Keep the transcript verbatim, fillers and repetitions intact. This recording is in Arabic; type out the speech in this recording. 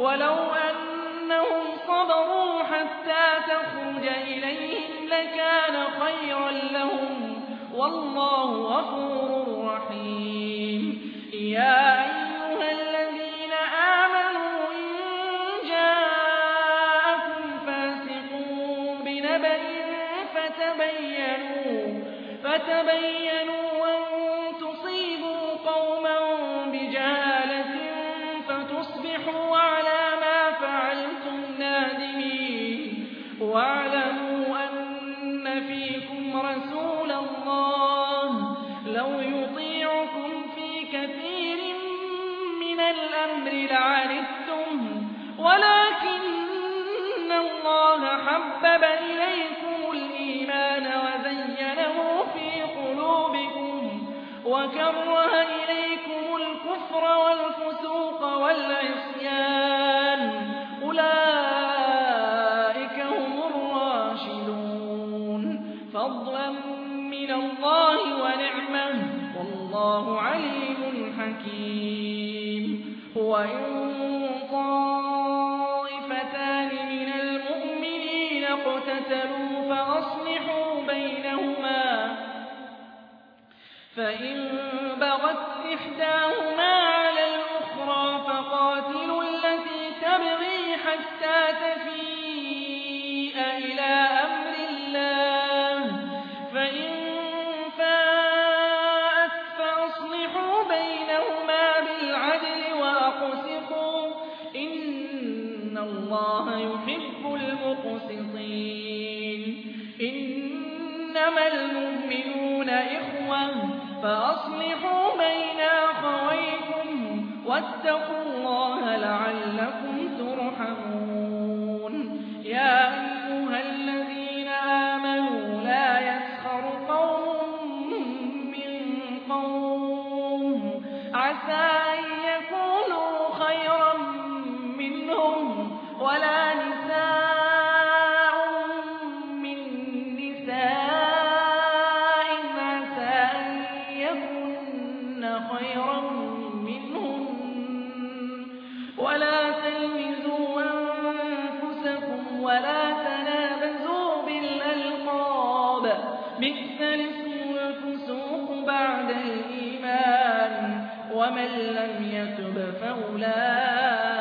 ولو أنهم صبروا حتى تخرج إليهم لكان خيرا لهم والله غفور رحيم يا أيها الذين آمنوا إن جاءكم فاسق بنبأ فتبينوا فتبينوا أن تصيبوا قوما بجهالة فتصبحوا على ما فعلتم نادمين واعلموا أن فيكم رسول الله لو يطيعكم في كثير من الأمر لعنتم ولكن الله حبب إليكم الإيمان وزينه في قلوبكم وكره إليكم الكفر والفسوق والعصيان أولئك هم الراشدون فضلا من الله ونعمه والله عليم حكيم وإن طائفتان من المؤمنين اقتتلوا فأصلحوا بينهما فإن بغت إحداهما على الأخرى فقاتلوا التي تبغي حتى تفيء إلى أمر الله فإن فاءت فأصلحوا بينهما بالعدل وأقسطوا إن الله يحب المقسطين إنما المؤمنون إخوة فأصلحوا بين أخويكم واتقوا الله لعلكم ترحمون يا أيها الذين آمنوا لا يسخر قوم من قوم عسى أن يكونوا خيرا منهم ولا نساء من نساء عسى أن يكن خيرا منهم ولا تلمزوا أنفسكم ولا تنابزوا بالألقاب بئس الاسم الفسوق بعد الإيمان ومن لم يتب فأولئك